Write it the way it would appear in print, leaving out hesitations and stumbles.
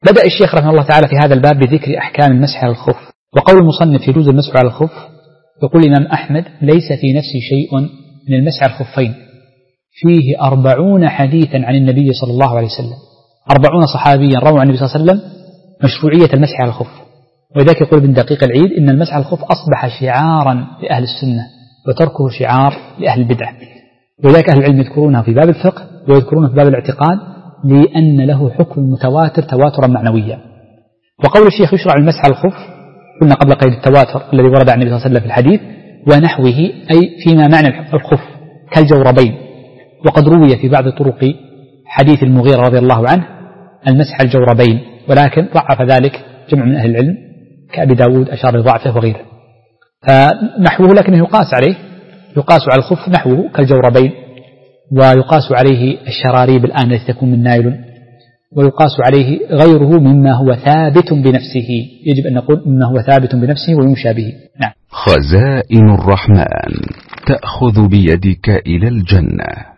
بدأ الشيخ رحمه الله تعالى في هذا الباب بذكر أحكام المسح على الخف. وقول المصنف يجوز المسح على الخف، يقول الإمام أحمد: ليس في نفسي شيء من المسح على الخفين، فيه 40 حديثا عن النبي صلى الله عليه وسلم، 40 صحابيا رووا عن النبي صلى الله عليه وسلم مشروعية المسح على الخف. ولذلك يقول ابن دقيق العيد: إن المسح على الخف أصبح شعارا لأهل السنة وتركه شعار لأهل البدع. ولذلك أهل العلم يذكرونها في باب الفقه ويذكرونها في باب الاعتقاد، لأن له حكم متواتر تواترا معنويا. وقول الشيخ يشرع المسح على الخف، قلنا قبل قيد التواتر الذي ورد عن النبي صلى الله عليه وسلم في الحديث، ونحوه أي فيما معنى الخف كالجوربين. وقد روي في بعض طرق حديث المغيرة رضي الله عنه المسح على الجوربين، ولكن ضعف ذلك جمع من أهل العلم كأبي داود أشار لضعفه وغيره. فنحوه لكنه يقاس عليه، يقاس على الخف نحوه كالجوربين، ويقاس عليه الشراريب الآن التي تكون من نايلون، ويقاس عليه غيره مما هو ثابت بنفسه. يجب أن نقول مما هو ثابت بنفسه ويمشى به. نعم. خزائن الرحمن تأخذ بيدك إلى الجنة.